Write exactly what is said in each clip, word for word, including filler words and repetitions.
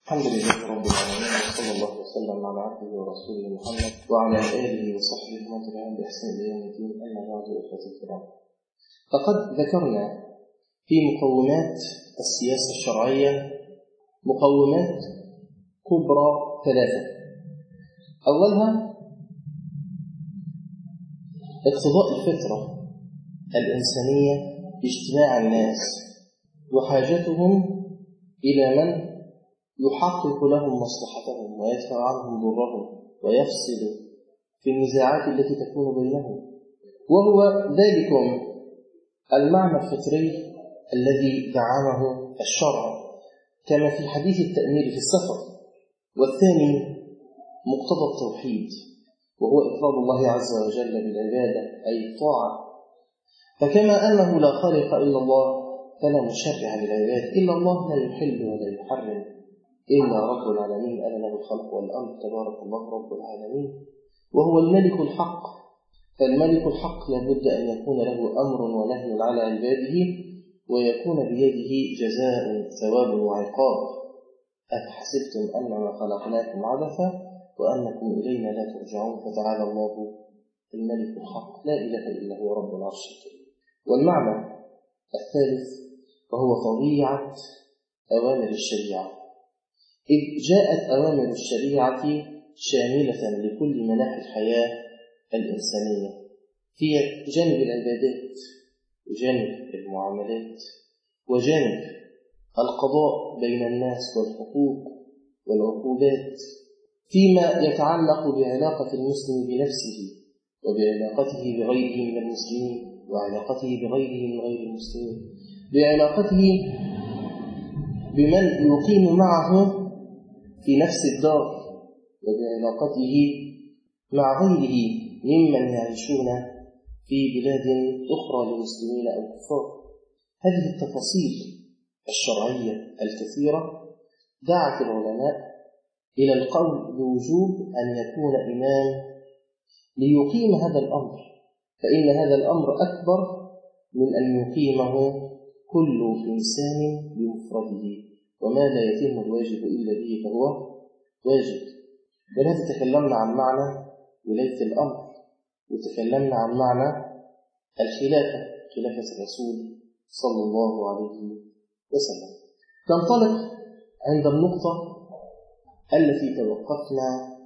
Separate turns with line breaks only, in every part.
الحمد لله رب العالمين، وصلى الله وسلم على عبده ورسوله محمد وعلى آله وصحبه ومن تبعهم بإحسان إلى يوم الدين. أما بعد، إخوة الكرام، فقد ذكرنا في مقومات السياسة الشرعية مقومات كبرى ثلاثة. أولها اقتضاء الفطرة الإنسانية باجتماع الناس وحاجتهم إلى من يحقق لهم مصلحتهم ويدفع عنهم ضرهم ويفصل في النزاعات التي تكون بينهم، وهو ذلكم المعنى الفطري الذي دعمه الشرع كما في حديث التأمير في السفر. والثاني مقتضى التوحيد، وهو إفراد الله عز وجل بالعبادة أي الطاعة، فكما أنه لا خالق إلا الله فلا مشرع للعباد إلا الله، لا يحل ولا يحرم إلا رب العالمين، ألا له الخلق والأمر، تبارك الله رب العالمين. وهو الملك الحق، فالملك الحق لابد أن يكون له أمر ونهي على عباده، ويكون بيده جزاء ثواب وعقاب. أفحسبتم أنما خلقناكم عبثا وأنكم إلينا لا ترجعون، فتعالى الله الملك الحق لا إله إلا هو رب العرش الكريم. والمعنى الثالث وهو طبيعة أوامر الشريعة، إذ جاءت أوامر الشريعة شاملة لكل مناحي الحياة الإنسانية في جانب العبادات وجانب المعاملات وجانب القضاء بين الناس والحقوق والعقوبات، فيما يتعلق بعلاقة المسلم بنفسه وبعلاقته بغيره من المسلمين وعلاقته بغيره من غير المسلمين، بعلاقته بمن يقيم معه في نفس الدار، وبعلاقته مع غيره ممن يعيشون في بلاد أخرى للمسلمين أو كفار. هذه التفاصيل الشرعية الكثيرة دعت العلماء إلى القول بوجوب أن يكون إمام ليقيم هذا الأمر، فإن هذا الأمر أكبر من أن يقيمه كل إنسان بمفرده، وما لا يتم الواجب إلا به فهو واجب. ولهذا تكلمنا عن معنى ولاية الأمر، وتكلمنا عن معنى الخلافة، خلافة الرسول صلى الله عليه وسلم. ننطلق عند النقطة التي توقفنا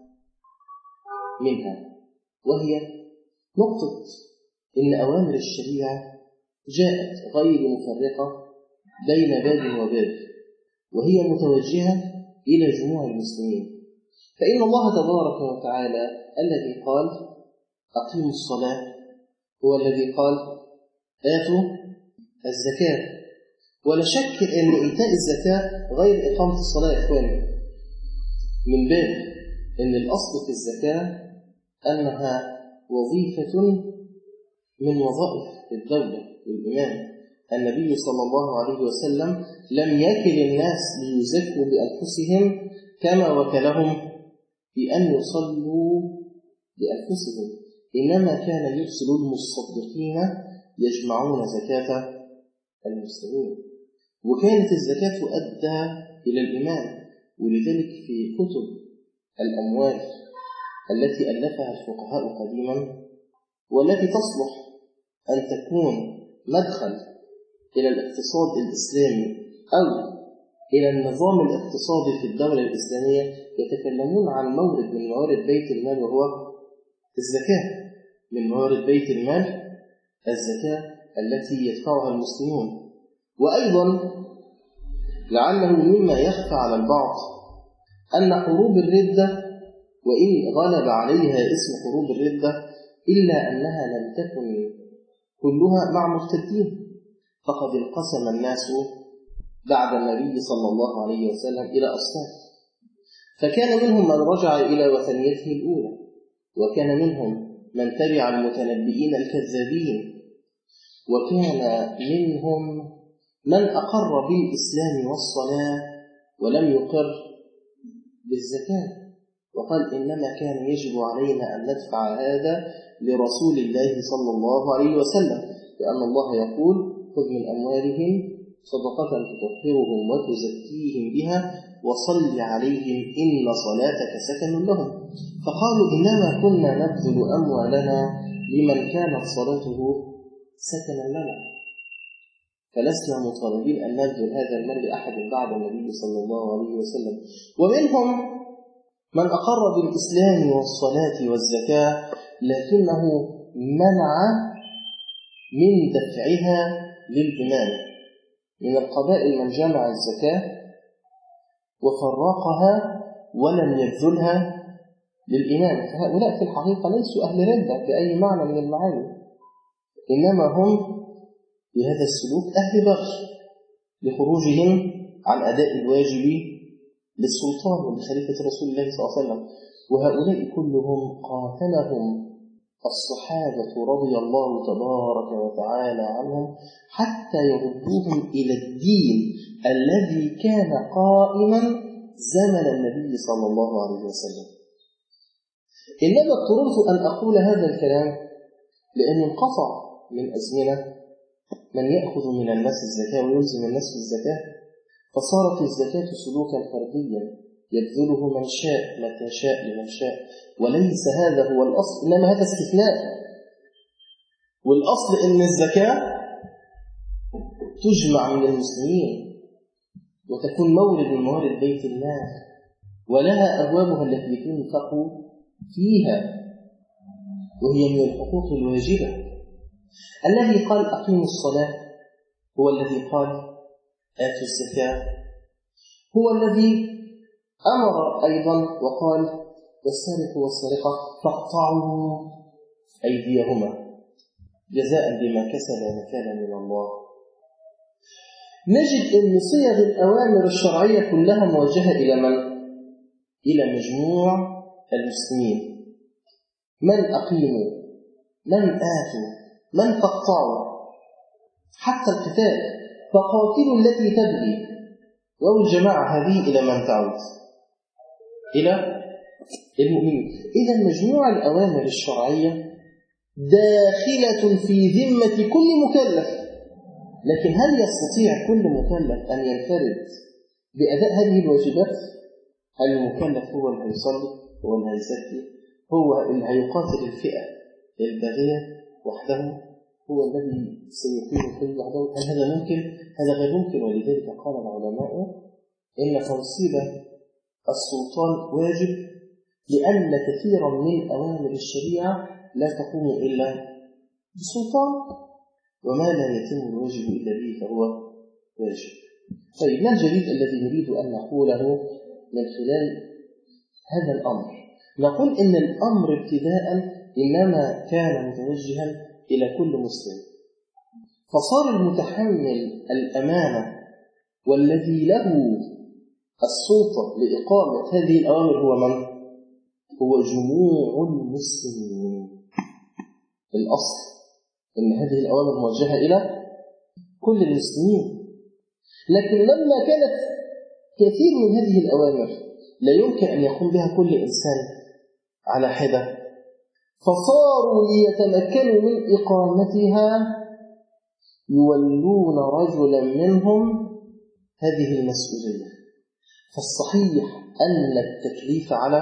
منها، وهي نقطة إن أوامر الشريعة جاءت غير مفرقة بين باب وباب، وهي متوجهة إلى جموع المسلمين. فإن الله تبارك وتعالى الذي قال أقيموا الصلاة هو الذي قال آتوا الزكاة، ولا شك أن إيتاء الزكاة غير إقامة الصلاة يا إخواني، من باب أن الأصل في الزكاة أنها وظيفة من وظائف الدولة والإمام. النبي صلى الله عليه وسلم لم يكل الناس ليزكوا بأنفسهم كما وكلهم بأن يصلوا بأنفسهم، إنما كان يرسل المصدقين يجمعون زكاة المسلمين، وكانت الزكاة تؤدى إلى الإمام. ولذلك في كتب الأموال التي ألفها الفقهاء قديما والتي تصلح أن تكون مدخل إلى الاقتصاد الإسلامي أو إلى النظام الاقتصادي في الدولة الإسلامية، يتكلمون عن مورد من موارد بيت المال وهو الزكاة، من موارد بيت المال الزكاة التي يدفعها المسلمون. وأيضا لعله مما يخفى على البعض أن حروب الردة وإن غلب عليها اسم حروب الردة إلا أنها لم تكن كلها مع مرتدين، فقد انقسم الناس بعد النبي صلى الله عليه وسلم إلى أصناف، فكان منهم من رجع إلى وثنيته الأولى، وكان منهم من تبع المتنبئين الكذابين، وكان منهم من أقر بالإسلام والصلاة ولم يقر بالزكاة، وقال إنما كان يجب علينا أن ندفع هذا لرسول الله صلى الله عليه وسلم، لأن الله يقول خذ من أموالهم صدقة تطهرهم وتزكيهم بها وصل عليهم إن صلاتك سكن لهم. فقالوا إنما كنا نبذل أموالنا لمن كانت صلاته سكنا لنا، فلسنا مطالبين أن نبذل هذا المال لأحد بعد النبي صلى الله عليه وسلم. ومنهم من أقر بالإسلام والصلاة والزكاة لكنه منع من دفعها للإمام. من القبائل من جمع الزكاة وفرقها ولم يبذلها للإمام، فهؤلاء في الحقيقة ليسوا أهل ردة بأي معنى من المعاني، إنما هم بهذا السلوك أهل بغي لخروجهم عن أداء الواجب للسلطان ولخليفة رسول الله صلى الله عليه وسلم. وهؤلاء كلهم قاتلهم الصحابة رضي الله تبارك وتعالى عنهم حتى يردوهم إلى الدين الذي كان قائما زمن النبي صلى الله عليه وسلم. إنما اضطررت أن أقول هذا الكلام لأن انقطع من أزمنة من يأخذ من الناس الزكاة ويلزم الناس بالزكاة، فصارت الزكاة سلوكا فرديا يبذله من شاء متى شاء لمن شاء، وليس هذا هو الأصل، إنما هذا استثناء. والأصل إن الزكاة تجمع من المسلمين وتكون مورد من موارد بيت الله ولها أبوابها التي تنفق فيها، وهي من الحقوق الواجبة. الذي قال أقيموا الصلاة هو الذي قال آتوا الزكاة، هو الذي أمر أيضا وقال والسارق والسارقة فاقطعوا أيديهما جزاء بما كسب نكالا من الله. نجد أن صيغ الأوامر الشرعية كلها موجهة إلى من؟ إلى مجموع المسلمين. من أقيموا، من آتوا، من تقطعوا، حتى القتال فقاتلوا التي تبغي. والجماعة هذه إلى من تعود؟ إلى المؤمنين. إذا مجموع الأوامر الشرعية داخلة في ذمة كل مكلف، لكن هل يستطيع كل مكلف أن ينفرد بأداء هذه الواجبات؟ هل المكلف هو اللي هيصلي، هو اللي هيزكي، هو اللي هيقاتل الفئة الباغية وحده، هو الذي سيقيم الحج وحده؟ هل هذا ممكن؟ هذا غير ممكن. ولذلك قال العلماء إن تنصيب السلطان واجب، لأن كثيرا من أوامر الشريعة لا تقوم إلا بالسلطان، وما لا يتم الواجب إلا به فهو واجب. طيب، ما الجديد الذي نريد أن نقوله من خلال هذا الأمر؟ نقول إن الأمر ابتداء إنما كان متوجها إلى كل مسلم، فصار المتحمل الأمانة والذي له السلطة لإقامة هذه الأوامر هو من؟ هو جموع المسلمين. الأصل إن هذه الأوامر موجهة إلى كل المسلمين، لكن لما كانت كثير من هذه الأوامر لا يمكن أن يقوم بها كل إنسان على حدة، فصاروا ليتمكنوا من إقامتها يولون رجلا منهم هذه المسؤولية. فالصحيح أن التكليف على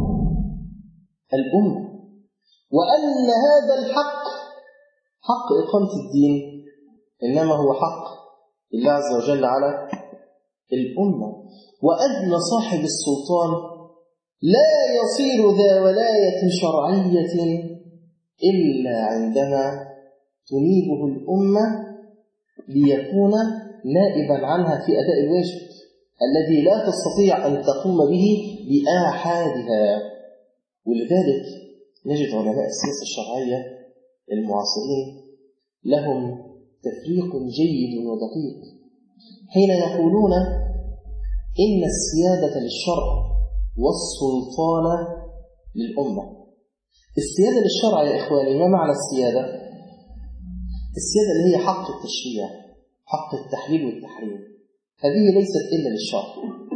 الأمة، وأن هذا الحق حق إقامة الدين إنما هو حق الله عز وجل على الأمة، وأن صاحب السلطان لا يصير ذا ولاية شرعية إلا عندما تنيبه الأمة ليكون نائبا عنها في أداء الواجب الذي لا تستطيع أن تقوم به بآحادها. ولذلك نجد علماء السياسة الشرعية المعاصرين لهم تفريق جيد ودقيق حين يقولون إن السيادة للشرع والسلطان للأمة. السيادة للشرع يا إخواني، ما معنى السيادة؟ السيادة اللي هي حق التشريع، حق التحليل والتحريم، هذه ليست إلا للشرع.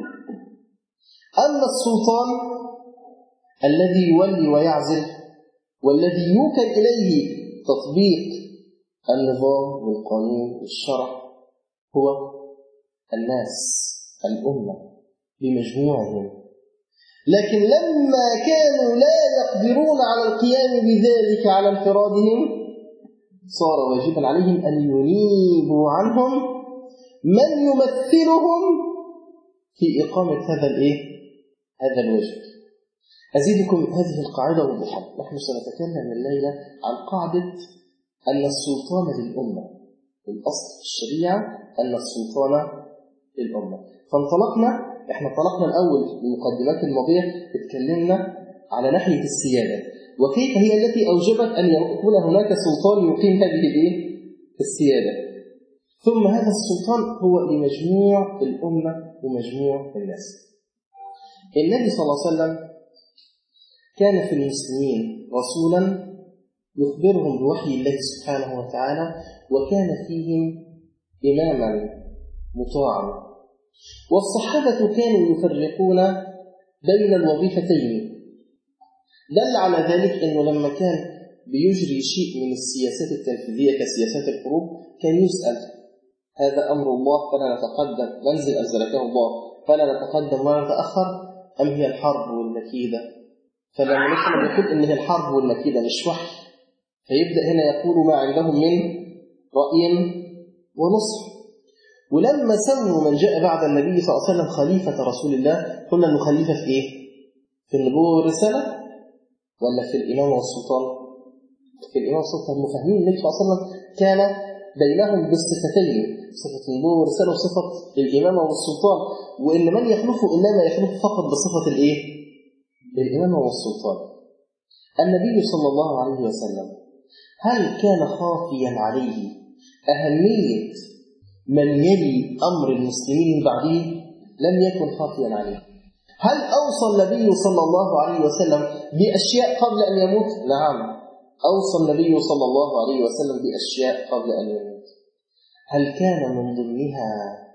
أما السلطان الذي يولي ويعزل والذي يوكل إليه تطبيق النظام والقانون والشرع هو الناس، الأمة بمجموعهم. لكن لما كانوا لا يقدرون على القيام بذلك على انفرادهم صار واجبا عليهم أن ينيبوا عنهم من يمثلهم في إقامة هذا الإيه؟ هذا الواجب. أزيدكم هذه القاعدة وضوحا. نحن سنتكلم الليلة عن قاعدة أن السلطان للأمة. الأصل في الشريعة أن السلطان للأمة. فانطلقنا، احنا طلقنا الأول في المقدمات الماضية اتكلمنا على ناحية السيادة وكيف هي التي أوجبت أن يكون هناك سلطان يقيم هذه الإيه؟ السيادة. ثم هذا السلطان هو لمجموع الأمة ومجموع الناس. النبي صلى الله عليه وسلم كان في المسلمين رسولا يخبرهم بوحي الله سبحانه وتعالى، وكان فيهم إماما مطاعا. والصحابة كانوا يفرقون بين الوظيفتين. دل على ذلك أنه لما كان بيجري شيء من السياسات التنفيذية كسياسات الحروب كان يسأل: هذا أمر الله فلا نتقدم، منزل أنزلته الله فلا نتقدم ولا نتأخر، أم هي الحرب والمكيدة؟ فلما نحن نقول إن هي الحرب والمكيدة مش وحي، فيبدأ هنا يقول ما عندهم من رأي ونصح. ولما سموا من جاء بعد النبي صلى الله عليه وسلم خليفة رسول الله، قلنا أنه خليفة في إيه؟ في النبوة والرسالة ولا في الإمامة والسلطان؟ في الإمامة والسلطان. مفاهيم النبي صلى الله عليه وسلم كان بينهم بالصفتين، صفة النبوة والرسالة وصفة الإمامة والسلطان، وإن من يخلفه إنما يخلفه فقط بصفة الإيه؟ الإمامة والسلطان. النبي صلى الله عليه وسلم هل كان خافيا عليه أهمية من يلي أمر المسلمين من بعده؟ لم يكن خافيا عليه. هل أوصى النبي صلى الله عليه وسلم بأشياء قبل أن يموت؟ نعم، أوصى النبي صلى الله عليه وسلم بأشياء قبل أن يموت. هل كان من ضمنها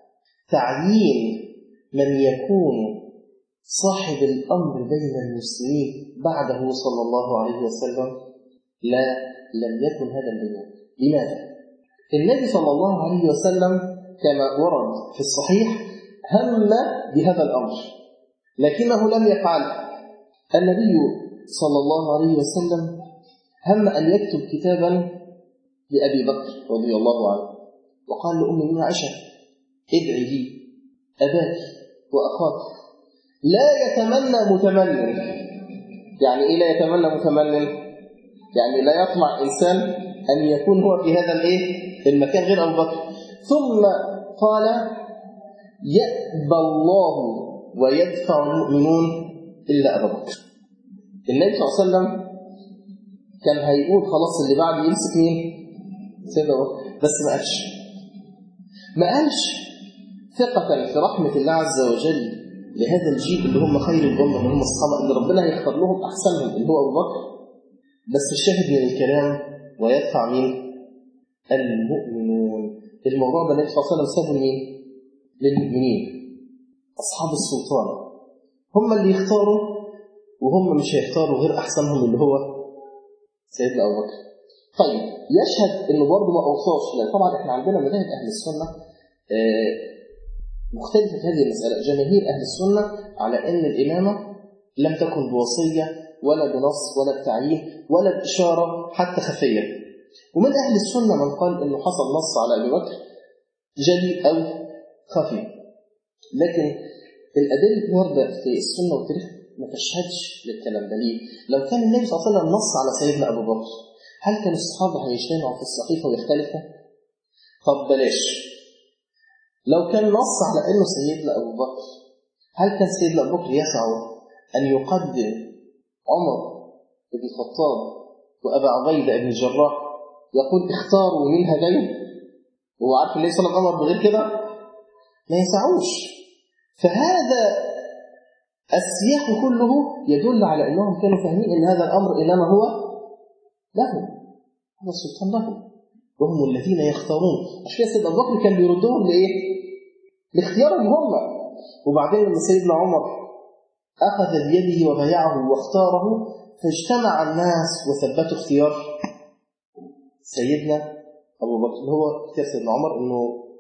تعيين من يكون صاحب الأمر بين المسلمين بعده صلى الله عليه وسلم؟ لا، لم يكن هذا البيان. لماذا؟ النبي صلى الله عليه وسلم كما ورد في الصحيح هم بهذا الأمر لكنه لم يفعل. النبي صلى الله عليه وسلم هم أن يكتب كتابا لأبي بكر رضي الله عنه، وقال لأم عائشة: ادعي لي أباك وأخاك. لا يتمنى متمنن. يعني إيه لا يتمنى متمنن؟ يعني لا يطمع إنسان أن يكون هو في هذا الإيه؟ المكان غير أبو بكر. ثم قال: يأبى الله ويدفع المؤمنون إلا أبا بكر. النبي صلى الله عليه وسلم كان هيقول خلاص اللي بعد يمسك مين؟ سيدنا أبو بكر، بس ما قالش ما قالش ثقة في رحمة الله عز وجل لهذا الجيل اللي هم خير الأمة، اللي هم الصحابة اللي ربنا هيختار لهم أحسنهم اللي هو أبو بكر. بس الشاهد من الكلام ويدفع مين؟ المؤمنون. الموضوع ده النبي صلى الله عليه وسلم سابه مين؟ للمؤمنين، أصحاب السلطان، هم اللي يختاروا، وهم مش هيختاروا غير أحسنهم اللي هو سيدنا أبو بكر. طيب، يشهد إنه برضه ما أوصاش، لأن طبعا إحنا عندنا مذاهب أهل السنة مختلفة في هذه المسألة. جماهير أهل السنة على أن الإمامة لم تكن بوصية ولا بنص ولا بتعيين ولا بإشارة حتى خفية. ومن أهل السنة من قال إنه حصل نص على أبي بكر جلي أو خفي. لكن الأدلة الواردة في السنة والتاريخ ما تشهدش للكلام ده. ليه؟ لو كان النبي صلى الله عليه وسلم نص على سيدنا أبو بكر، هل كان الصحابة هيجتمعوا في الصحيفة ويختلفوا؟ طب بلاش. لو كان نص على أنه سيدنا أبو بكر، هل كان سيدنا أبو بكر يسعى أن يقدم عمر بن الخطاب وأبا عبيدة بن الجراح يقول اختاروا من هذين؟ هو عارف النبي صلى الله عليه وسلم أمر بغير كده؟ ما يسعوش. فهذا السياق كله يدل على أنهم كانوا فاهمين أن هذا الأمر إنما هو لهم، هذا السلطان لهم، وهم الذين يختارون. عشان كده سيدنا أبو بكر كان بيردهم لإيه؟ لاختيارهم هم. وبعدين لما سيدنا عمر أخذ بيده وبايعه واختاره، فاجتمع الناس وثبتوا اختيار سيدنا أبو بكر اللي هو اختيار سيدنا عمر، إنه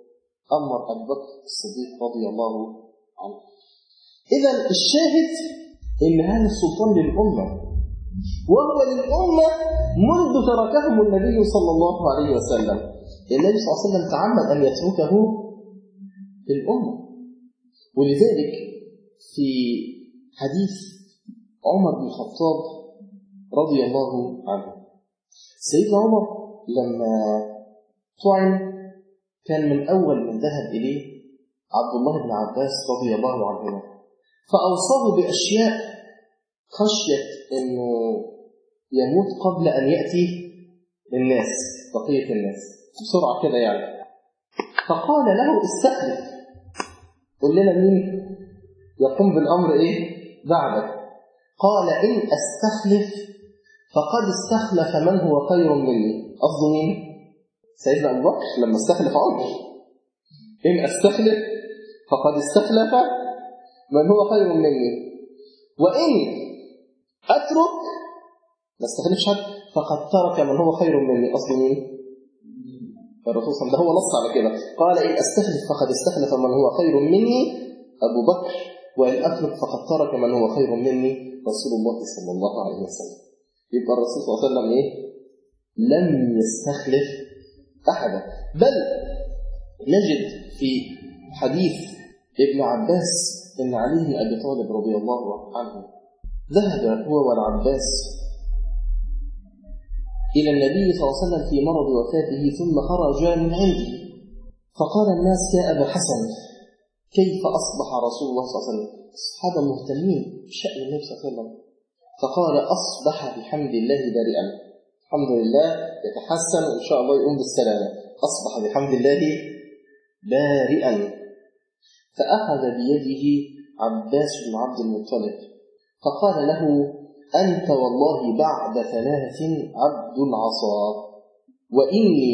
أمر أبو بكر الصديق رضي الله عنه. إذا الشاهد إن هذا السلطان للأمة، وهو للأمة منذ تركهم النبي صلى الله عليه وسلم. النبي صلى الله عليه وسلم تعمد أن يتركه للأمة. ولذلك في حديث عمر بن الخطاب رضي الله عنه، سيدنا عمر لما طعن كان من أول من ذهب إليه عبد الله بن عباس رضي الله عنهما، فأوصاه بأشياء خشية أنه يموت قبل أن يأتي الناس بقية الناس بسرعة كده يعني. فقال له استخلف، قل لنا مين يقوم بالأمر إيه بعدك؟ قال إن أستخلف فقد استخلف من هو خير مني. قصده مين؟ سيدنا أبو بكر لما استخلف عمر. إن أستخلف فقد استخلف من هو خير مني، وإن أترك ما استخلفش حد فقد ترك من هو خير مني. قصده مين؟ الرسول صلى الله عليه وسلم. ده هو نص على كده، قال إن أستخلف فقد استخلف من هو خير مني أبو بكر، وإن أترك فقد ترك من هو خير مني رسول الله صلى الله عليه وسلم. يبقى الرسول صلى الله عليه وسلم إيه؟ لم يستخلف أحدا. بل نجد في حديث ابن عباس إن علي بن أبي طالب رضي الله عنه ذهب هو والعباس إلى النبي صلى الله عليه وسلم في مرض وفاته، ثم خرج من عنده فقال الناس يا أبا حسن كيف أصبح رسول الله صلى الله عليه وسلم؟ الصحابة مهتمين بشأن النبي صلى الله عليه وسلم. فقال أصبح بحمد الله بارئا، الحمد لله يتحسن وإن شاء الله يقوم بالسلامة. أصبح بحمد الله بارئا. فأخذ بيده عباس بن عبد المطلب فقال له أنت والله بعد ثلاث عبد العصا، وإني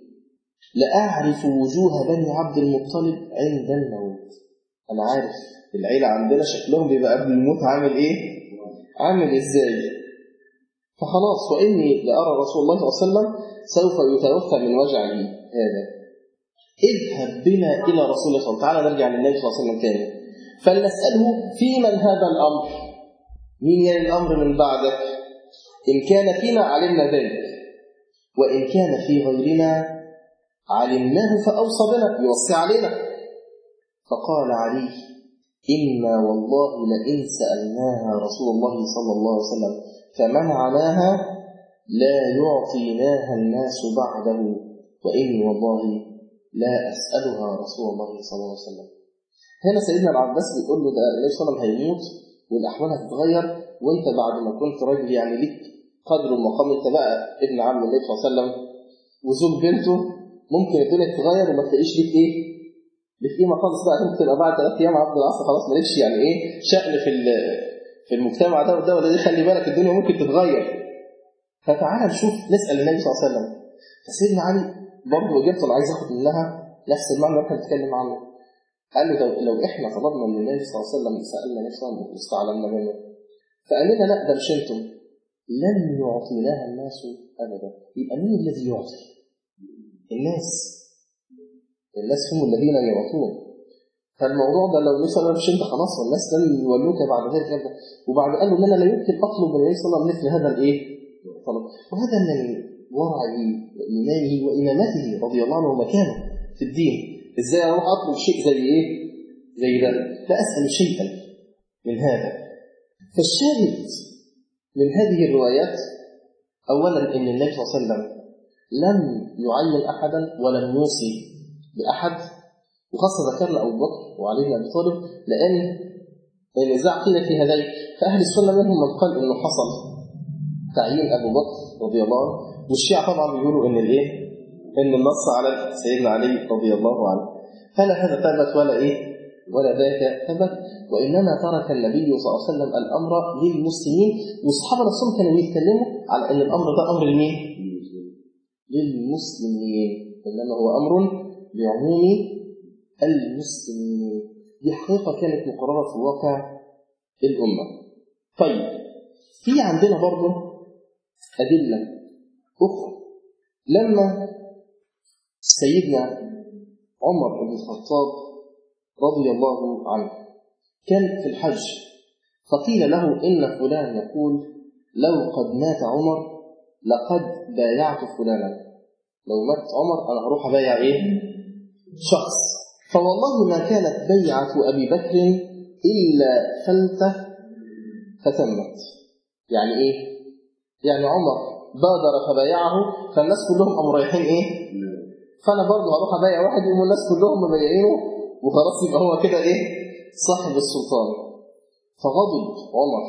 لأعرف وجوه بني عبد المطلب عند الموت. أنا عارف العيلة عندنا شكلهم بيبقى قبل الموت عامل إيه؟ عامل إزاي؟ فخلاص وإني لأرى رسول الله صلى الله عليه وسلم سوف يتوفى من وجعه هذا. اذهب بنا إلى رسول الله صلى الله عليه وسلم. تعالى نرجع للنبي صلى الله عليه وسلم تاني فلنسأله في من هذا الأمر، مين يعني الأمر من بعدك؟ إن كان فينا علمنا ذلك، وإن كان في غيرنا علمناه فأوصى بنا، يوصي علينا. فقال علي إنا والله لئن سألناها رسول الله صلى الله عليه وسلم فمنعناها لا يعطيناها الناس بعده، وإني والله لا أسألها رسول الله صلى الله عليه وسلم. هنا سيدنا العباس بيقول له ده النبي صلى الله عليه وسلم هيموت والأحوال هتتغير، وانت بعد ما كنت راجل يعني ليك قدر ومقام، انت بقى ابن عم النبي صلى الله عليه وسلم وزوج بنته، ممكن الدنيا تتغير وما تلاقيش ليك ايه؟ ليك قيمه خالص بقى، انت تبقى بعد ثلاث ايام عبد العصا خلاص مالكش يعني ايه شأن في في المجتمع ده وده ولا دي. خلي بالك الدنيا ممكن تتغير. فتعالى نشوف نسأل النبي صلى الله عليه وسلم. فسيدنا علي برضه اجابته انا عايز اخد منها نفس المعنى اللي احنا بنتكلم عنه. قال له لو احنا طلبنا من النبي صلى الله عليه وسلم سألنا النبي صلى الله عليه وسلم واستعلمنا منه فقال لنا لا ده مش انتم، لن يعطيناها الناس ابدا. يبقى مين الذي يعطي؟ الناس. الناس هم الذين يعطون. فالموضوع ده لو مثلا مش انت خلاص والناس لن يولوك بعد ذلك. وبعد قال له ان انا لا يمكن اطلب من النبي صلى الله عليه وسلم مثل هذا الايه طلب. وهذا من ورعه وايمانه وامامته رضي الله عنه ومكانه في الدين. ازاي اروح اطلب شيء زي ايه زي ده؟ لا اسال شيئا من هذا. فالشاهد من هذه الروايات اولا ان النبي صلى الله عليه وسلم لم يعين احدا ولم يوصي باحد، وخاصه ذكرنا ابو بكر وعلي بن ابي طالب لان النزاع قيل في هذين. فاهل السنه منهم من قال انه حصل تعيين ابو بكر رضي الله عنه، والشيعة طبعا بيقولوا ان الايه ان النص على سيدنا علي رضي الله عنه. فلا هذا ثبت ولا ايه ولا ذاك ثبت، وانما ترك النبي صلى الله عليه وسلم الامر للمسلمين. والصحابه نفسهم كانوا يتكلموا على ان الامر ده امر لمين؟ للمسلمين، انما هو امر لعموم المسلمين. دي حقيقه كانت مقرره في واقع الامه. طيب في عندنا برضه ادله اخرى. لما سيدنا عمر بن الخطاب رضي الله عنه كان في الحج، فقيل له إن فلان يقول لو قد مات عمر لقد بايعت فلانا، لو مات عمر أنا هروح أبايع إيه؟ شخص. فوالله ما كانت بيعة أبي بكر إلا فلتة فتمت. يعني إيه؟ يعني عمر بادر فبايعه فالناس كلهم قاموا رايحين إيه؟ فأنا برضه هروح أبايع واحد يقوم الناس كلهم مبايعينه وخلاص يبقى هو كده إيه؟ صاحب السلطان. فغضب عمر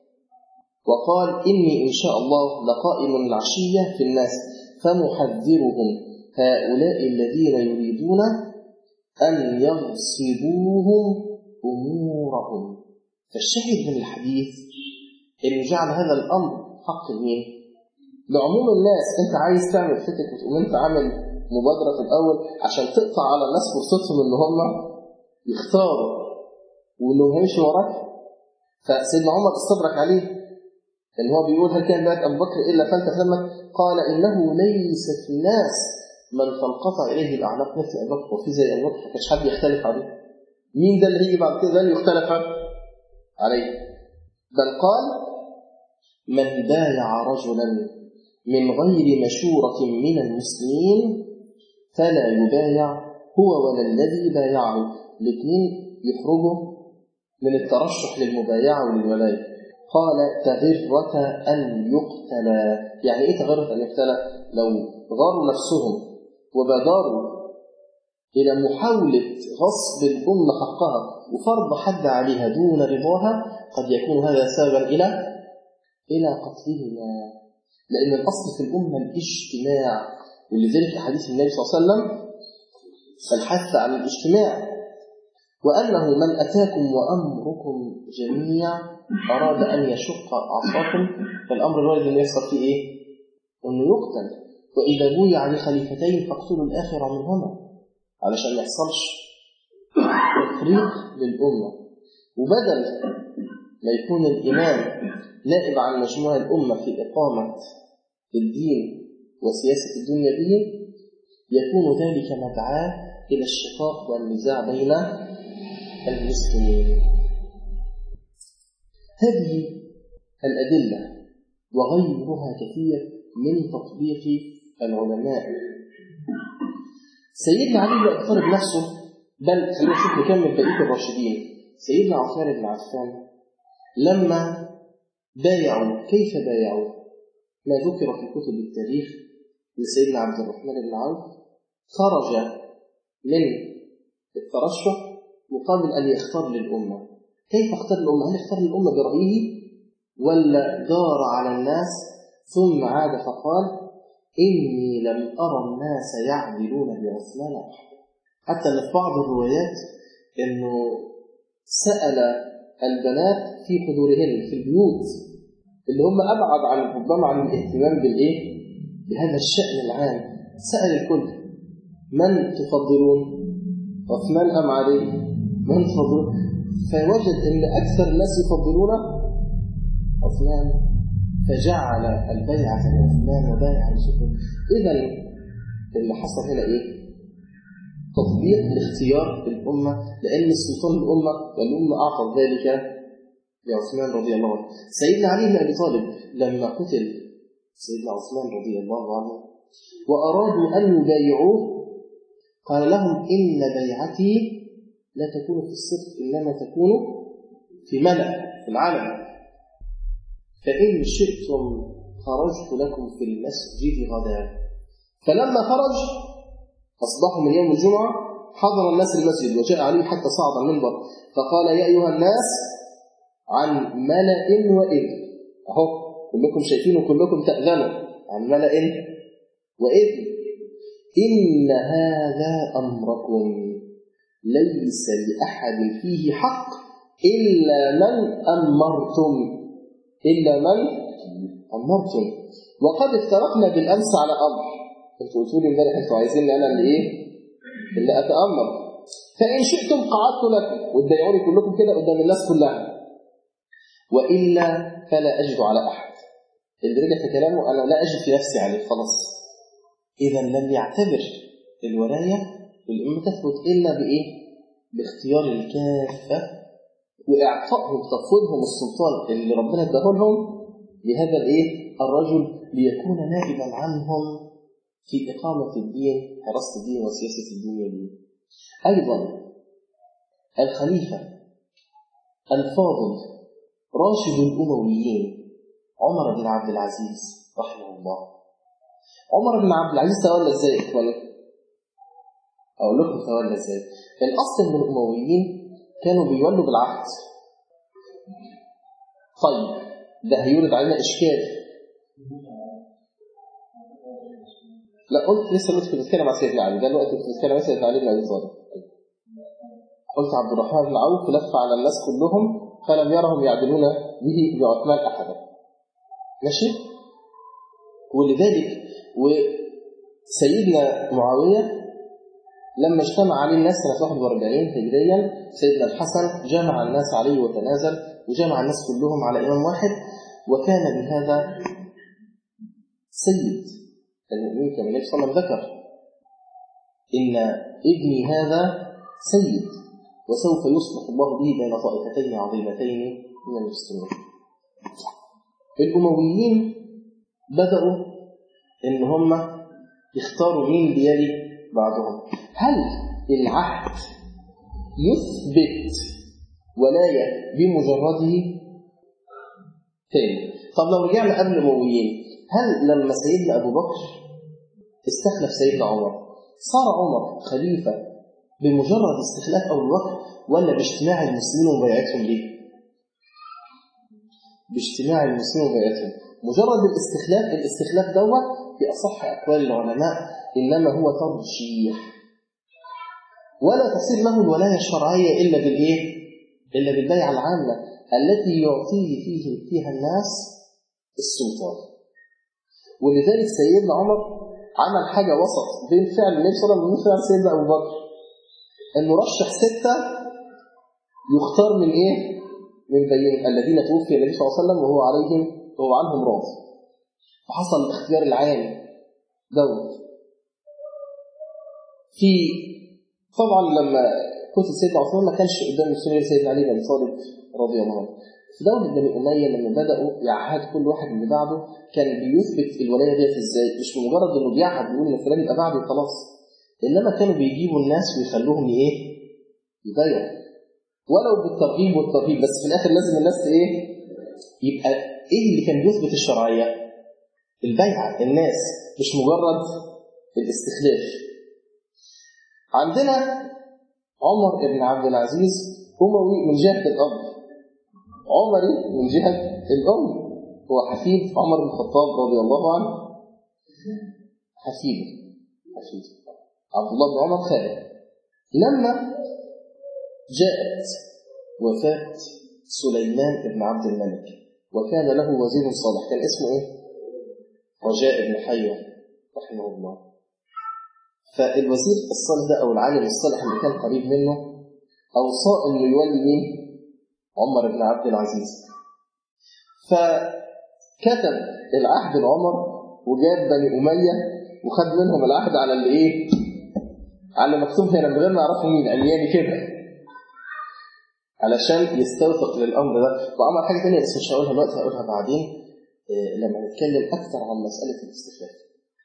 وقال إني إن شاء الله لقائم العشية في الناس فمحذرهم هؤلاء الذين يريدون أن يغصبوهم أمورهم. فالشاهد من الحديث إنه جعل هذا الأمر حق مين؟ لعموم الناس. أنت عايز تعمل فتك وتقوم أنت عامل مبادرة في الأول عشان تقطع على الناس فرصتهم إن هم يختاروا وإنه هيمشوا وراك. فسيدنا عمر استدرك عليه إن هو بيقول هل كان ذاك أبو بكر إلا فلتة فتمت؟ قال إنه ليس في الناس من تنقطع إليه الأعناق مثل أبو بكر، وفي زي أبو بكر كانش حد يختلف عليه. مين ده اللي هيجي بعد كده اللي يختلف عليه؟ بل قال من بايع رجلا من غير مشورة من المسلمين فلا يبايع هو ولا الذي بايعه، الاثنين يخرجوا من الترشح للمبايعة وللولاية. قال تغرة أن يقتل. يعني إيه تغرة أن يقتل؟ لو غاروا نفسهم وبادروا إلى محاولة غصب الأمة حقها وفرض حد عليها دون رضاها قد يكون هذا سببا إلى إلى قتلهما. لأن الأصل في الأمة الاجتماع، ولذلك حديث النبي صلى الله عليه وسلم الحث عن الاجتماع، وأنه من أتاكم وأمركم جميع أراد أن يشق عصاكم فالأمر الوارد أن يحصل فيه إيه؟ أنه يقتل. وإذا بويع لخليفتين فاقتلوا الآخر منهما علشان ما يحصلش تفريق للأمة. وبدل ما يكون الإمام نائب عن مجموع الأمة في إقامة الدين وسياسة الدنيا به يكون ذلك مدعاة إلى الشقاق والنزاع بين المسلمين. هذه الأدلة وغيرها كثير من تطبيق العلماء. سيدنا علي بن أبي طالب نفسه، بل خلينا نشوف نكمل بقية الراشدين. سيدنا عثمان بن عفان لما بايعوا كيف بايعوا؟ ما ذكر في كتب التاريخ لسيدنا عبد الرحمن بن عوف خرج من الترشح مقابل أن يختار للأمة. كيف اختار الأمة؟ هل اختار الأمة برأيه ولا دار على الناس ثم عاد فقال إني لم أرى الناس يعدلون بعثمان أحد؟ حتى أن في بعض الروايات أنه سأل البنات في حضورهن في البيوت اللي هم أبعد عن ربما عن الاهتمام بالإيه؟ بهذا الشأن العام، سأل الكل من تفضلون؟ عثمان أم علي؟ من تفضلون؟ فوجد أن أكثر الناس يفضلون عثمان فجعل البيعة لعثمان وبايع لسلطان. إذا اللي حصل هنا إيه؟ تطبيق لاختيار الأمة، لأن السلطان الأمة والأمة أعطت ذلك لعثمان رضي الله عنه. سيدنا علي بن أبي طالب لما قتل سيدنا عثمان رضي الله عنه وأرادوا أن يبايعوه قال لهم إن بيعتي لا تكون في الصدق إنما تكون في ملأ في العالم، فإن شئتم خرجت لكم في المسجد غدا. فلما خرج أصبحوا من يوم الجمعة حضر الناس المسجد وجاء عليه حتى صعد المنبر فقال يا أيها الناس عن ملأ وإذ. أهو كلكم شايفين وكلكم تأذنوا عن ملأ وإذ إن هذا أمركم ليس لأحد فيه حق إلا من أمرتم إلا من أمرتم وقد افترقنا بالأمس على أمر. انتوا قلتوا لي امبارح انتوا عايزين انا اللي ايه اللي اتامر، فان شئتم قعدت لكم وتبايعوني كلكم كده قدام الناس كلها والا فلا اجد على احد. اللي رجع في كلامه انا لا اجد في نفسي عليه خلاص. اذا لم يعتبر الولايه الإمامة تثبت إلا بإيه؟ باختيار الكافة وإعطائهم تفويضهم السلطان اللي ربنا اداه لهم لهذا الإيه؟ الرجل ليكون نائبا عنهم في إقامة الدين، حراسة الدين وسياسة الدنيا دي. أيضا الخليفة الفاضل راشد الأمويين عمر بن عبد العزيز رحمه الله. عمر بن عبد العزيز تولى ازاي اخواني؟ اقول لكم تولى ازاي. الاصل من الامويين كانوا بيولوا بالعهد. طيب ده هيورد علينا اشكال. لا قلت لسه كنت بتتكلم عن سيدنا علي، ده الوقت كنت بتتكلم عن سيدنا علي بن ابي طالب. قلت عبد الرحمن بن عوف لف على الناس كلهم فلم يرهم يعدلون به بعثمان احدا. ماشي؟ ولذلك وسيدنا معاوية لما اجتمع عليه الناس سنة واحد وأربعين هجريا، سيدنا الحسن جمع الناس عليه وتنازل وجمع الناس كلهم على إمام واحد، وكان بهذا سيد المؤمنين كما النبي صلى الله عليه وسلم ذكر إن ابني هذا سيد وسوف يصلح الله به بين طائفتين عظيمتين من المسلمين. الأمويين بدأوا إن هم يختاروا مين بيلي بعضهم. هل العهد يثبت ولاية بمجرده؟ تاني، طب لو رجعنا قبل الأمويين، هل لما سيدنا أبو بكر استخلف سيدنا عمر صار عمر خليفة بمجرد استخلاف أو الوقت ولا باجتماع المسلمين وبيعتهم ليه؟ باجتماع المسلمين وبيعتهم. مجرد الاستخلاف الاستخلاف دوت في أصح أقوال العلماء إنما هو ترشيح، ولا تصير له الولاية الشرعية إلا بالإيه؟ إلا بالبيعة العامة التي يعطيه فيه فيها الناس السلطان. ولذلك سيدنا عمر عمل حاجة وسط بين فعل النبي صلى الله عليه وسلم وفعل سيدنا أبو بكر، إنه رشح ستة يختار من إيه؟ من بين الذين توفي النبي صلى الله عليه وسلم وهو عليهم وهو عنهم راض. فحصل الاختيار العام دوت. في طبعا لما قتل سيدنا عثمان ما كانش قدام المسلمين سيدنا علي بن ابي طالب رضي الله عنه. في دولة بني أمية لما بدأوا يعهد كل واحد من بعده كان بيثبت الولاية ديت ازاي؟ مش بمجرد انه بيعهد يقول ان فلان يبقى بعده خلاص، انما كانوا بيجيبوا الناس ويخلوهم ايه؟ يبايعوا ولو بالترغيب والترهيب، بس في الاخر لازم الناس ايه؟ يبقى ايه اللي كان بيثبت الشرعية؟ البيعة، الناس، مش مجرد الاستخلاف. عندنا عمر بن عبد العزيز أموي من جهة الأب، عمري من جهة الأم، هو حفيد عمر بن الخطاب رضي الله عنه، حفيد حفيد عبد الله بن عمر خالد. لما جاءت وفاة سليمان بن عبد الملك وكان له وزير صالح كان اسمه ايه؟ رجاء بن حيوة رحمه الله. فالوزير الصالح ده او العالم الصالح اللي كان قريب منه اوصاه انه يولي مين؟ عمر بن عبد العزيز. فكتب العهد لعمر وجاب بني أمية وخد منهم العهد على اللي ايه؟ على اللي مكتوب هنا من غير ما يعرفوا مين، عمياني كده علشان يستوثق للامر ده. وعمل حاجه ثانيه بس مش هقولها دلوقتي، هقولها بعدين لما نتكلم اكثر عن مساله الاستخلاف.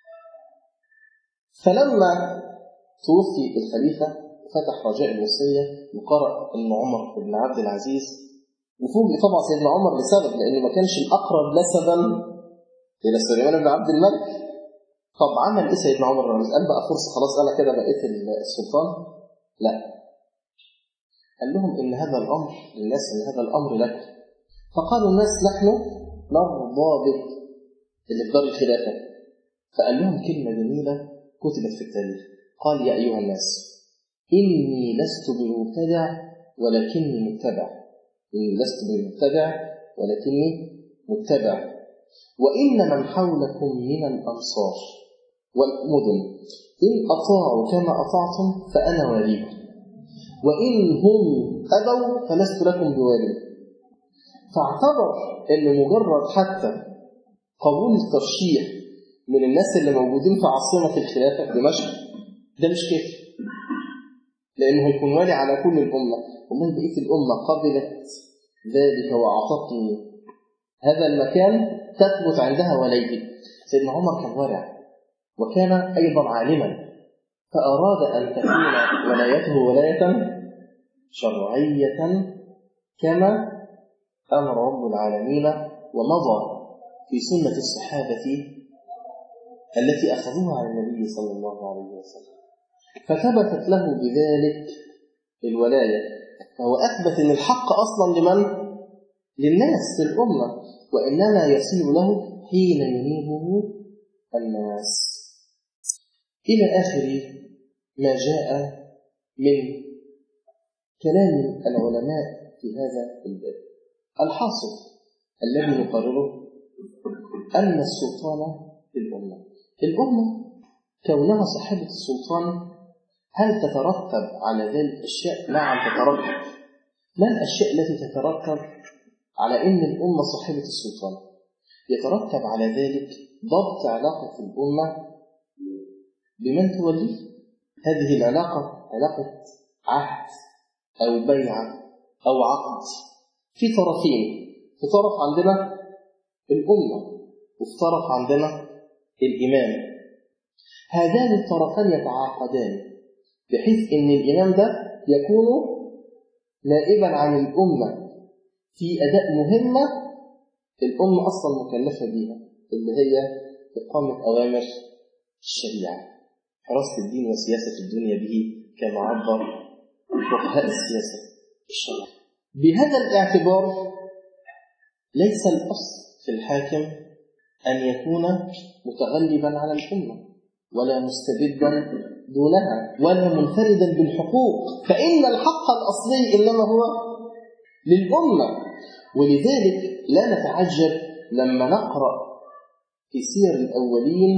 فلما توفي الخليفه فتح رجاء الوصيه وقرأ ان عمر بن عبد العزيز، وفوجئ طبعا سيدنا عمر لسبب لانه ما كانش الاقرب نسبا الى سليمان بن عبد الملك. طب عمل ايه سيدنا عمر بن عبد العزيز؟ قال بقى فرصه خلاص انا كده بقيت السلطان؟ لا، قال لهم إن هذا الأمر للناس، إن هذا الأمر لكم. فقالوا الناس نحن نرضى بك اللي في دار الخلافة. فقال لهم كلمة جميلة كتبت في التاريخ، قال يا أيها الناس إني لست بمبتدع ولكني متبع، إني لست بمبتدع ولكني متبع، وإن من حولكم من الأمصار والمدن إن أطاعوا كما أطعتم فأنا واليكم، وإن هم أبوا فلست لكم بوالي. فاعتبر أن مجرد حتى قبول الترشيح من الناس اللي موجودين في عاصمة الخلافة دمشق ده مش كافي، لأنه هيكون والي على كل الأمة. ومن بقية الأمة قبلت ذلك وأعطتني هذا المكان تثبت عندها وليه. سيدنا عمر كان ورع وكان أيضا عالما، فأراد أن تكون ولايته ولاية شرعية كما أمر رب العالمين، ومضى في سنة الصحابة التي أخذوها عن النبي صلى الله عليه وسلم، فثبتت له بذلك الولاية. فهو أثبت أن الحق أصلا لمن؟ للناس في الأمة، وإنما يصير له حين ينيبه الناس. إلى آخر ما جاء من كلام العلماء في هذا الباب. الحاصل الذي نقرره أن السلطان في الأمة الأمة كونها صاحبة السلطان، هل تترتب على ذلك أشياء؟ نعم تترتب. ما الأشياء التي تترتب على أن الأمة صاحبة السلطان؟ يترتب على ذلك ضبط علاقة الأمة بمن توليه. هذه العلاقة علاقة عهد أو بيعة أو عقد في طرفين، في طرف عندنا الأمة وفي طرف عندنا الإمام. هذان الطرفان يتعاقدان بحيث أن الإمام ده يكون نائبا عن الأمة في أداء مهمة الأمة أصلا مكلفة بها، اللي هي إقامة أوامر الشريعة، حراسة الدين وسياسة الدنيا به كما عبر فقهاء السياسة الشرعية. بهذا الاعتبار ليس الأصل في الحاكم أن يكون متغلبا على الأمة ولا مستبدا دونها ولا منفردا بالحقوق، فإن الحق الأصلي إنما هو للأمة. ولذلك لا نتعجب لما نقرأ في سير الأولين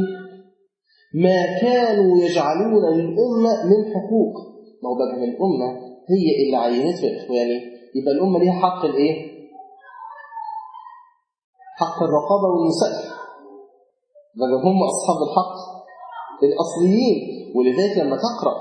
ما كانوا يجعلون للأمة من حقوق. ما هو بقى من الأمة هي اللي عينتها يا إخواني، يبقى الأمة ليها حق الإيه؟ حق الرقابة والمساءلة، بقى هم أصحاب الحق الأصليين. ولذلك لما تقرأ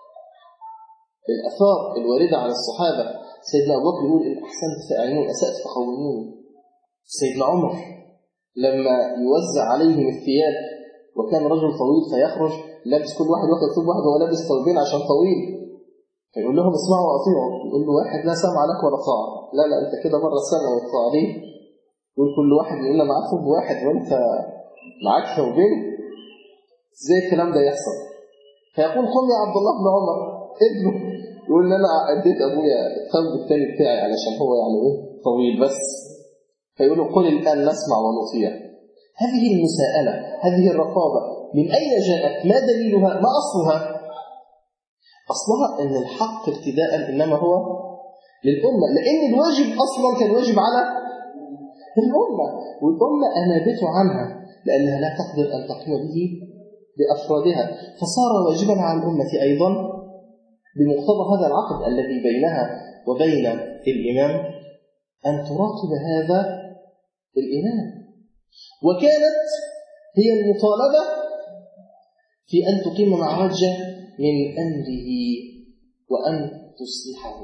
الآثار الواردة عن الصحابة، سيدنا أبو بكر يقول إن أحسنت فأعينون أسأت فقومون. سيدنا عمر لما يوزع عليهم الثياب وكان رجل طويل فيخرج لابس كل واحد واخد ثوب واحد وهو لابس ثوبين عشان طويل، فيقول لهم اسمعوا واطيعوا. يقول له واحد لا سمع لك ولا طاعة، لا لا انت كده بره السمع والطاعة ليه؟ يقول كل واحد يقول لنا معاك ثوب واحد وانت معاك ثوبين، ازاي الكلام ده يحصل؟ فيقول قم يا عبد الله بن عمر ابنه، يقول لي انا اديت ابويا الثوب الثاني بتاعي علشان هو يعني ايه طويل بس. فيقولوا قل الان نسمع ونطيع. هذه المساءلة، هذه الرقابة من أين جاءت؟ ما دليلها؟ ما أصلها؟ أصلها أن الحق ابتداء إنما هو للأمة، لأن الواجب أصلا كان واجب على الأمة، والأمة أنابته عنها لأنها لا تقدر أن تقوم به بأفرادها، فصار واجبا على الأمة أيضا بمقتضى هذا العقد الذي بينها وبين الإمام أن تراقب هذا الإمام. وكانت هي المطالبة في أن تقيم معرجة من أمره وأن تصلحه.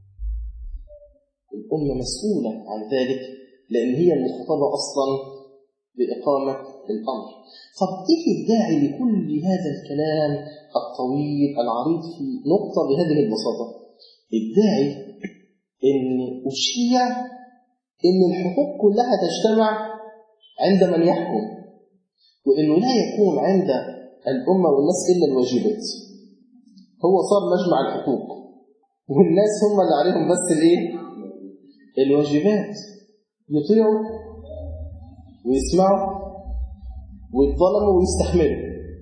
الأمة مسؤولة عن ذلك لأن هي المخاطبة أصلا بإقامة الأمر. طب إيه الداعي لكل هذا الكلام الطويل العريض في نقطة بهذه البساطة؟ الداعي أن أشيع أن الحقوق كلها تجتمع عند من يحكم، وإنه لا يكون عند الأمة والناس إلا الواجبات. هو صار مجمع الحقوق والناس هم اللي عليهم بس الإيه؟ الواجبات، يطيعوا ويسمعوا ويتظلموا ويستحملوا،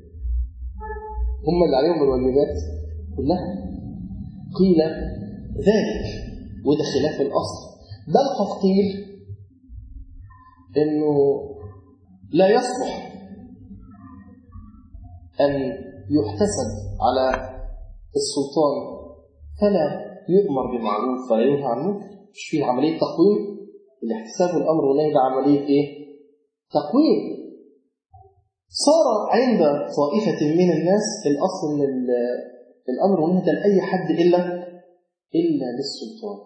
هم اللي عليهم الواجبات كلها. قيل ذلك وده خلاف الأصل، بل قد قيل إنه لا يصلح أن يحتسب على السلطان فلا يؤمر بمعروف فلا ينهى عن منكر. مش في عملية تقويم؟ الاحتساب والأمر والنهي ده عملية إيه؟ تقويم. صار عند طائفة من الناس الأصل إن الأمر والنهي لأي حد إلا إلا للسلطان.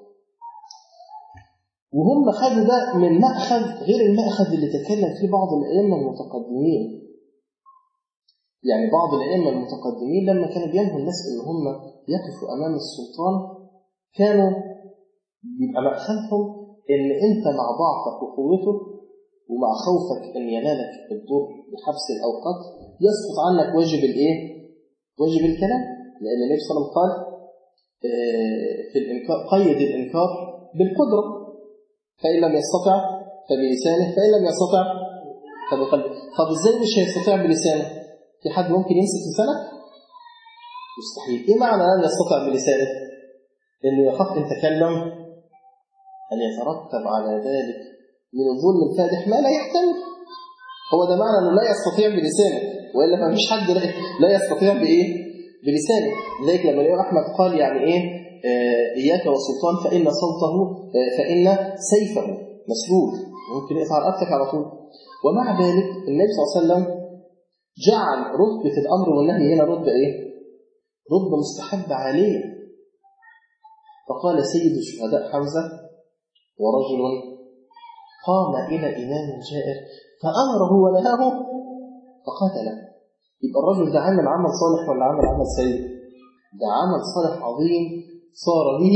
وهم خدوا ده من مأخذ غير المأخذ اللي تكلم فيه بعض الأئمة المتقدمين. يعني بعض الأئمة المتقدمين لما كانوا بينهوا الناس إن هم يقفوا أمام السلطان كانوا بيبقى مأخذهم إن أنت مع ضعفك وقوته ومع خوفك أن ينالك الضر بحبس الأوقات يسقط عنك واجب الإيه؟ واجب الكلام. لأن النبي صلى الله عليه وسلم قال في الإنكار قيد الإنكار بالقدرة، فإن لم يستطع فبلسانه، فإن لم يستطع فبقلبه. طب إزاي مش هيستطيع بلسانه؟ في حد ممكن يمسك لسانك؟ مستحيل. إيه معنى أن يستطع بلسانه؟ إنه يخاف إن تكلم أن يترتب على ذلك من الظلم الفادح ما لا يحتمل. هو ده معنى أنه لا يستطيع بلسانه، وإلا ما فيش حد لا يستطيع بإيه؟ بلسانه. لذلك لما الإمام أحمد قال يعني إيه آه إياك والسلطان فإن صوته آه فإن سيفه مسلول، ممكن يقطع رقبتك على طول. ومع ذلك النبي صلى الله عليه وسلم جعل رتبة الأمر والنهي هنا رتبة إيه؟ رتبة مستحبة عالية. فقال سيد الشهداء حمزة ورجل قام إلى إمام جائر فأمره ونهاه فقتله. يبقى الرجل ده عمل عمل صالح ولا عمل عمل سيء؟ ده عمل صالح عظيم صار به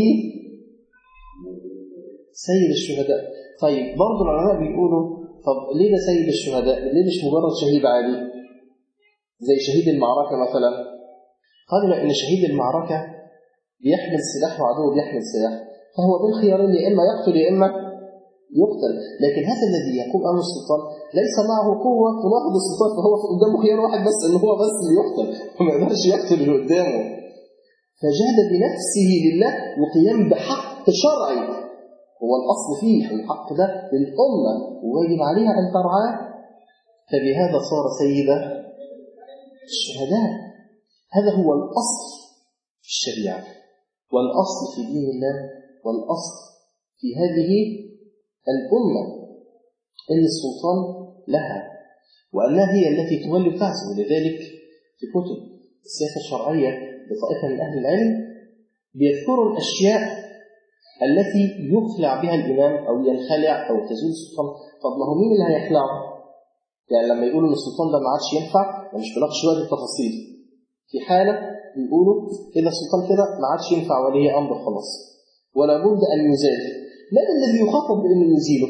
سيد الشهداء. طيب برضو العلماء بيقولوا طب ليه ده سيد الشهداء؟ ليه مش مجرد شهيد عادي زي شهيد المعركة مثلا؟ قالوا لأن شهيد المعركة بيحمل سلاح وعدو بيحمل سلاح، فهو بين خيارين يا إما يقتل يا إما يقتل. لكن هذا الذي يقوم أمام السلطان ليس معه قوة تناقض السلطان، فهو قدامه خيار واحد بس إن هو بس اللي يقتل وما يقدرش يقتل اللي قدامه. فجاد بنفسه لله وقيام بحق شرعي هو الأصل فيه، الحق ده للأمة وواجب عليها أن ترعاه، فبهذا صار سيد الشهداء. هذا هو الأصل في الشريعة والأصل في دين الله والأصل في هذه الأمة إن السلطان لها وأنها هي التي تولي وتعزم. ولذلك في كتب السياسة الشرعية لطائفة من أهل العلم بيذكروا الأشياء التي يخلع بها الإمام أو ينخلع أو تزول السلطان. طب ما هو مين اللي هيخلعه؟ يعني لما يقولوا إن السلطان ده ما عادش ينفع مش بناقش شوية التفاصيل. في حالة يقولوا إذا السلطان كده ما عادش ينفع ولي أمر خلاص ولا بد أن يزال. من الذي يخاطب بأنه يزيله؟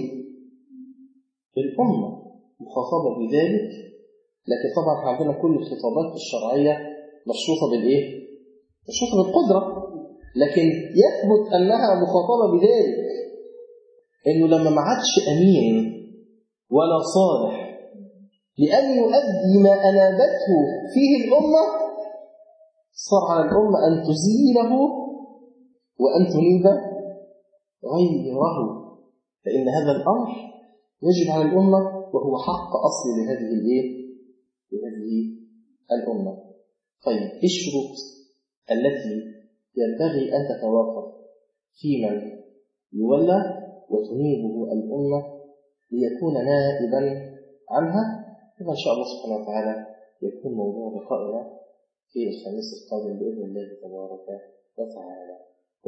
الأمة مخاطبة بذلك. لكن طبعا عندنا كل الخطابات الشرعية مشروطة بالإيه؟ مشروطة بالقدرة، لكن يثبت أنها مخاطبة بذلك إنه لما ما عادش أمين ولا صالح لأن يؤدي ما أنابته فيه الأمة صار على الأمة أن تزيله وأن تنيب غيره، فإن هذا الأمر يجب على الأمة وهو حق أصلي لهذه الإيه؟ لهذه الأمة. طيب إيه الشروط التي ينبغي أن تتوافر في من يولى وتنيبه الأمة ليكون نائبا عنها؟ إذا إن شاء الله سبحانه وتعالى يكون موضوع لقائنا في الخميس القادم بإذن الله تبارك وتعالى.